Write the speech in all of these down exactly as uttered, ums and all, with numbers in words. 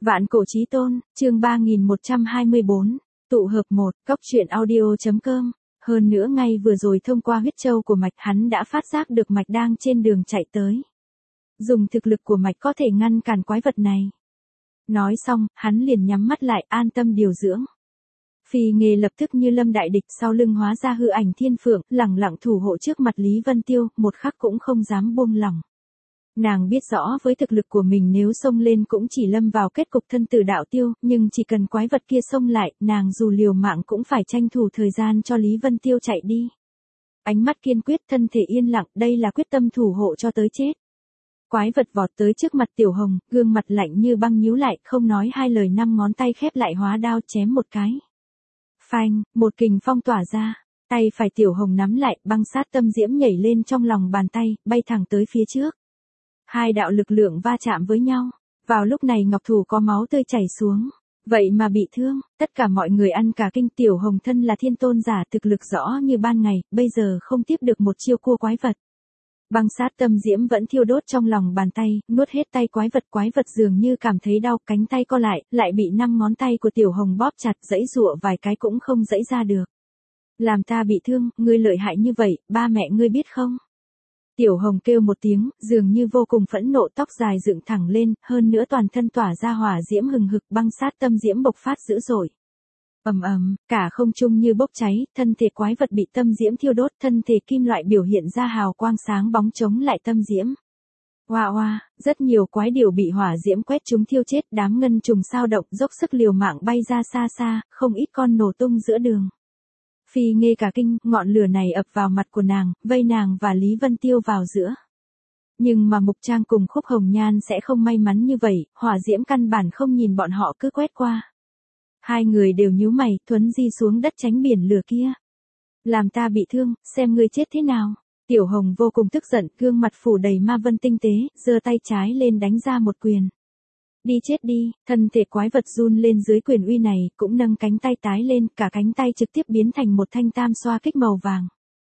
Vạn cổ chí tôn, chương ba nghìn một trăm hai mươi bốn, tụ hợp một, cóc truyện audio.com. Hơn nữa ngay vừa rồi thông qua huyết châu của mạch hắn đã phát giác được mạch đang trên đường chạy tới. Dùng thực lực của mạch có thể ngăn cản quái vật này. Nói xong, hắn liền nhắm mắt lại an tâm điều dưỡng. Phi Nghê lập tức như lâm đại địch sau lưng hóa ra hư ảnh thiên phượng, lẳng lặng thủ hộ trước mặt Lý Vân Tiêu, một khắc cũng không dám buông lỏng. Nàng biết rõ với thực lực của mình nếu xông lên cũng chỉ lâm vào kết cục thân tử đạo tiêu, nhưng chỉ cần quái vật kia xông lại, nàng dù liều mạng cũng phải tranh thủ thời gian cho Lý Vân Tiêu chạy đi. Ánh mắt kiên quyết, thân thể yên lặng, đây là quyết tâm thủ hộ cho tới chết. Quái vật vọt tới trước mặt Tiểu Hồng, gương mặt lạnh như băng nhíu lại, không nói hai lời, năm ngón tay khép lại hóa đao chém một cái. Phanh, một kình phong tỏa ra, tay phải Tiểu Hồng nắm lại, băng sát tâm diễm nhảy lên trong lòng bàn tay, bay thẳng tới phía trước. Hai đạo lực lượng va chạm với nhau. Vào lúc này ngọc thủ có máu tươi chảy xuống. Vậy mà bị thương, tất cả mọi người ăn cả kinh. Tiểu Hồng thân là thiên tôn giả, thực lực rõ như ban ngày, bây giờ không tiếp được một chiêu cua quái vật. Băng sát tâm diễm vẫn thiêu đốt trong lòng bàn tay, nuốt hết tay quái vật. Quái vật dường như cảm thấy đau, cánh tay co lại, lại bị năm ngón tay của Tiểu Hồng bóp chặt, giãy giụa vài cái cũng không giãy ra được. Làm ta bị thương, ngươi lợi hại như vậy, ba mẹ ngươi biết không? Tiểu Hồng kêu một tiếng, dường như vô cùng phẫn nộ, tóc dài dựng thẳng lên, hơn nữa toàn thân tỏa ra hỏa diễm hừng hực, băng sát tâm diễm bộc phát dữ dội. Ầm ầm, cả không trung như bốc cháy, thân thể quái vật bị tâm diễm thiêu đốt, thân thể kim loại biểu hiện ra hào quang sáng bóng chống lại tâm diễm. Oa oa, rất nhiều quái điểu bị hỏa diễm quét chúng thiêu chết, đám ngân trùng sao động, dốc sức liều mạng bay ra xa xa, không ít con nổ tung giữa đường. Phi Nghê cả kinh, ngọn lửa này ập vào mặt của nàng, vây nàng và Lý Vân Tiêu vào giữa. Nhưng mà Mục Trang cùng Khúc Hồng Nhan sẽ không may mắn như vậy, hỏa diễm căn bản không nhìn bọn họ cứ quét qua. Hai người đều nhíu mày, thuấn di xuống đất tránh biển lửa kia. Làm ta bị thương, xem ngươi chết thế nào. Tiểu Hồng vô cùng tức giận, gương mặt phủ đầy ma vân tinh tế, giơ tay trái lên đánh ra một quyền. Đi chết đi, thân thể quái vật run lên dưới quyền uy này, cũng nâng cánh tay tái lên, cả cánh tay trực tiếp biến thành một thanh tam xoa kích màu vàng.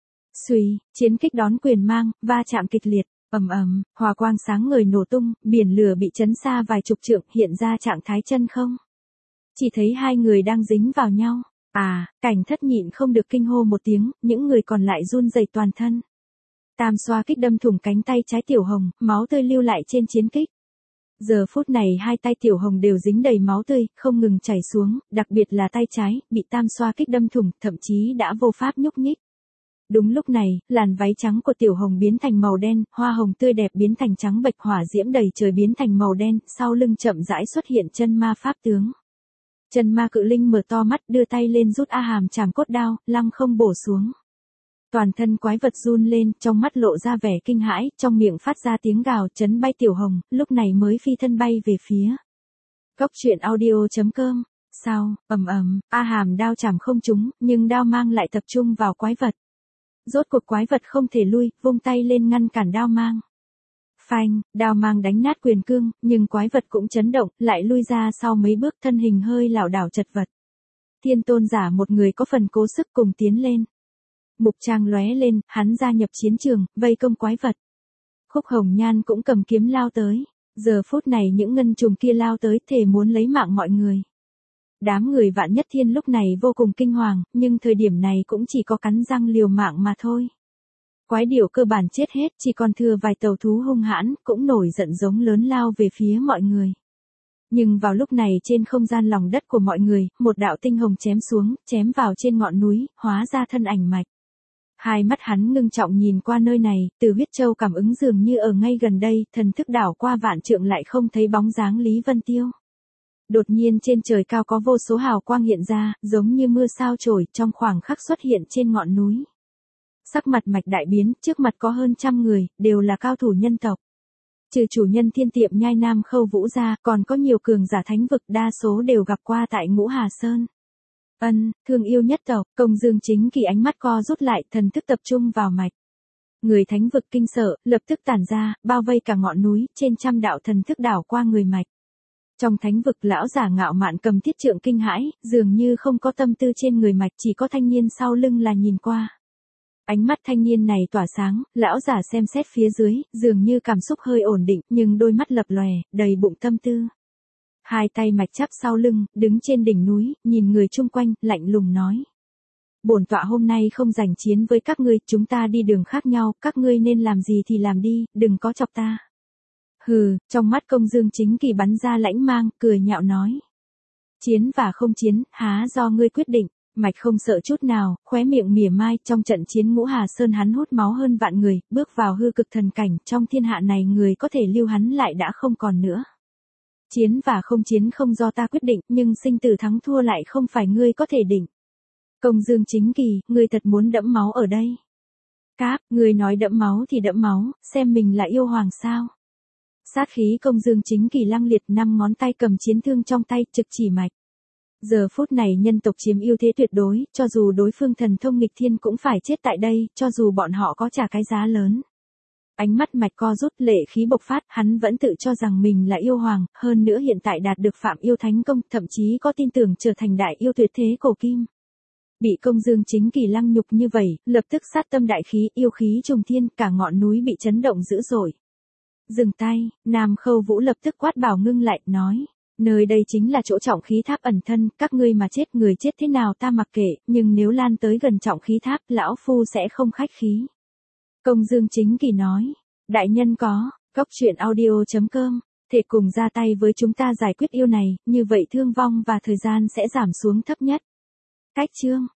Xuy, chiến kích đón quyền mang, va chạm kịch liệt, ầm ầm, hỏa quang sáng ngời nổ tung, biển lửa bị chấn xa vài chục trượng, hiện ra trạng thái chân không. Chỉ thấy hai người đang dính vào nhau. À, Cảnh Thất nhịn không được kinh hô một tiếng, những người còn lại run rẩy toàn thân. Tam xoa kích đâm thủng cánh tay trái Tiểu Hồng, máu tươi lưu lại trên chiến kích. Giờ phút này hai tay Tiểu Hồng đều dính đầy máu tươi, không ngừng chảy xuống, đặc biệt là tay trái, bị tam xoa kích đâm thủng, thậm chí đã vô pháp nhúc nhích. Đúng lúc này, làn váy trắng của Tiểu Hồng biến thành màu đen, hoa hồng tươi đẹp biến thành trắng bệch, hỏa diễm đầy trời biến thành màu đen, sau lưng chậm rãi xuất hiện chân ma pháp tướng. Chân ma cự linh mở to mắt, đưa tay lên rút A Hàm Trảm Cốt Đao, lăng không bổ xuống. Toàn thân quái vật run lên, trong mắt lộ ra vẻ kinh hãi, trong miệng phát ra tiếng gào, chấn bay Tiểu Hồng, lúc này mới phi thân bay về phía. Cóc truyện audio.com. Sao, ầm ầm, A Hàm đao chảm không trúng, nhưng đao mang lại tập trung vào quái vật. Rốt cuộc quái vật không thể lui, vung tay lên ngăn cản đao mang. Phanh, đao mang đánh nát quyền cương, nhưng quái vật cũng chấn động, lại lui ra sau mấy bước, thân hình hơi lảo đảo chật vật. Thiên tôn giả một người có phần cố sức cùng tiến lên. Mục Trang lóe lên, hắn gia nhập chiến trường, vây công quái vật. Khúc Hồng Nhan cũng cầm kiếm lao tới. Giờ phút này những ngân trùng kia lao tới, thề muốn lấy mạng mọi người. Đám người Vạn Nhất Thiên lúc này vô cùng kinh hoàng, nhưng thời điểm này cũng chỉ có cắn răng liều mạng mà thôi. Quái điểu cơ bản chết hết, chỉ còn thừa vài tàu thú hung hãn, cũng nổi giận giống lớn lao về phía mọi người. Nhưng vào lúc này trên không gian lòng đất của mọi người, một đạo tinh hồng chém xuống, chém vào trên ngọn núi, hóa ra thân ảnh mạch. Hai mắt hắn ngưng trọng nhìn qua nơi này, từ huyết châu cảm ứng dường như ở ngay gần đây, thần thức đảo qua vạn trượng lại không thấy bóng dáng Lý Vân Tiêu. Đột nhiên trên trời cao có vô số hào quang hiện ra, giống như mưa sao trổi, trong khoảng khắc xuất hiện trên ngọn núi. Sắc mặt mạch đại biến, trước mặt có hơn trăm người, đều là cao thủ nhân tộc. Trừ chủ nhân Thiên Tiệm Nhai Nam Khâu Vũ ra, còn có nhiều cường giả thánh vực, đa số đều gặp qua tại Ngũ Hà Sơn. Ân, thương yêu nhất tộc, Công Dương Chính Kỳ ánh mắt co rút lại, thần thức tập trung vào mạch. Người thánh vực kinh sợ, lập tức tản ra, bao vây cả ngọn núi, trên trăm đạo thần thức đảo qua người mạch. Trong thánh vực lão giả ngạo mạn cầm thiết trượng kinh hãi, dường như không có tâm tư trên người mạch, chỉ có thanh niên sau lưng là nhìn qua. Ánh mắt thanh niên này tỏa sáng, lão giả xem xét phía dưới, dường như cảm xúc hơi ổn định, nhưng đôi mắt lập lòe, đầy bụng tâm tư. Hai tay mạch chắp sau lưng, đứng trên đỉnh núi, nhìn người chung quanh, lạnh lùng nói. Bổn tọa hôm nay không giành chiến với các ngươi, chúng ta đi đường khác nhau, các ngươi nên làm gì thì làm đi, đừng có chọc ta. Hừ, trong mắt Công Dương Chính Kỳ bắn ra lãnh mang, cười nhạo nói. Chiến và không chiến, há do ngươi quyết định. Mạch không sợ chút nào, khóe miệng mỉa mai, trong trận chiến Ngũ Hà Sơn hắn hút máu hơn vạn người, bước vào hư cực thần cảnh, trong thiên hạ này người có thể lưu hắn lại đã không còn nữa. Chiến và không chiến không do ta quyết định, nhưng sinh tử thắng thua lại không phải ngươi có thể định. Công Dương Chính Kỳ, ngươi thật muốn đẫm máu ở đây. Cáp, ngươi nói đẫm máu thì đẫm máu, xem mình là yêu hoàng sao. Sát khí Công Dương Chính Kỳ lăng liệt, năm ngón tay cầm chiến thương trong tay, trực chỉ Mạch. Giờ phút này nhân tộc chiếm ưu thế tuyệt đối, cho dù đối phương thần thông nghịch thiên cũng phải chết tại đây, cho dù bọn họ có trả cái giá lớn. Ánh mắt Mạch co rút, lệ khí bộc phát, hắn vẫn tự cho rằng mình là yêu hoàng, hơn nữa hiện tại đạt được Phạm Yêu Thánh Công, thậm chí có tin tưởng trở thành đại yêu tuyệt thế cổ kim. Bị Công Dương Chính Kỳ lăng nhục như vậy, lập tức sát tâm đại khí, yêu khí trùng thiên, cả ngọn núi bị chấn động dữ dội. Dừng tay, Nam Khâu Vũ lập tức quát bảo ngưng lại, nói. Nơi đây chính là chỗ trọng khí tháp ẩn thân, các ngươi mà chết người chết thế nào ta mặc kệ, nhưng nếu lan tới gần trọng khí tháp, lão phu sẽ không khách khí. Công Dương Chính Kỳ nói, đại nhân có, cốc truyện audio chấm com, thể cùng ra tay với chúng ta giải quyết yêu này, như vậy thương vong và thời gian sẽ giảm xuống thấp nhất. Cách chương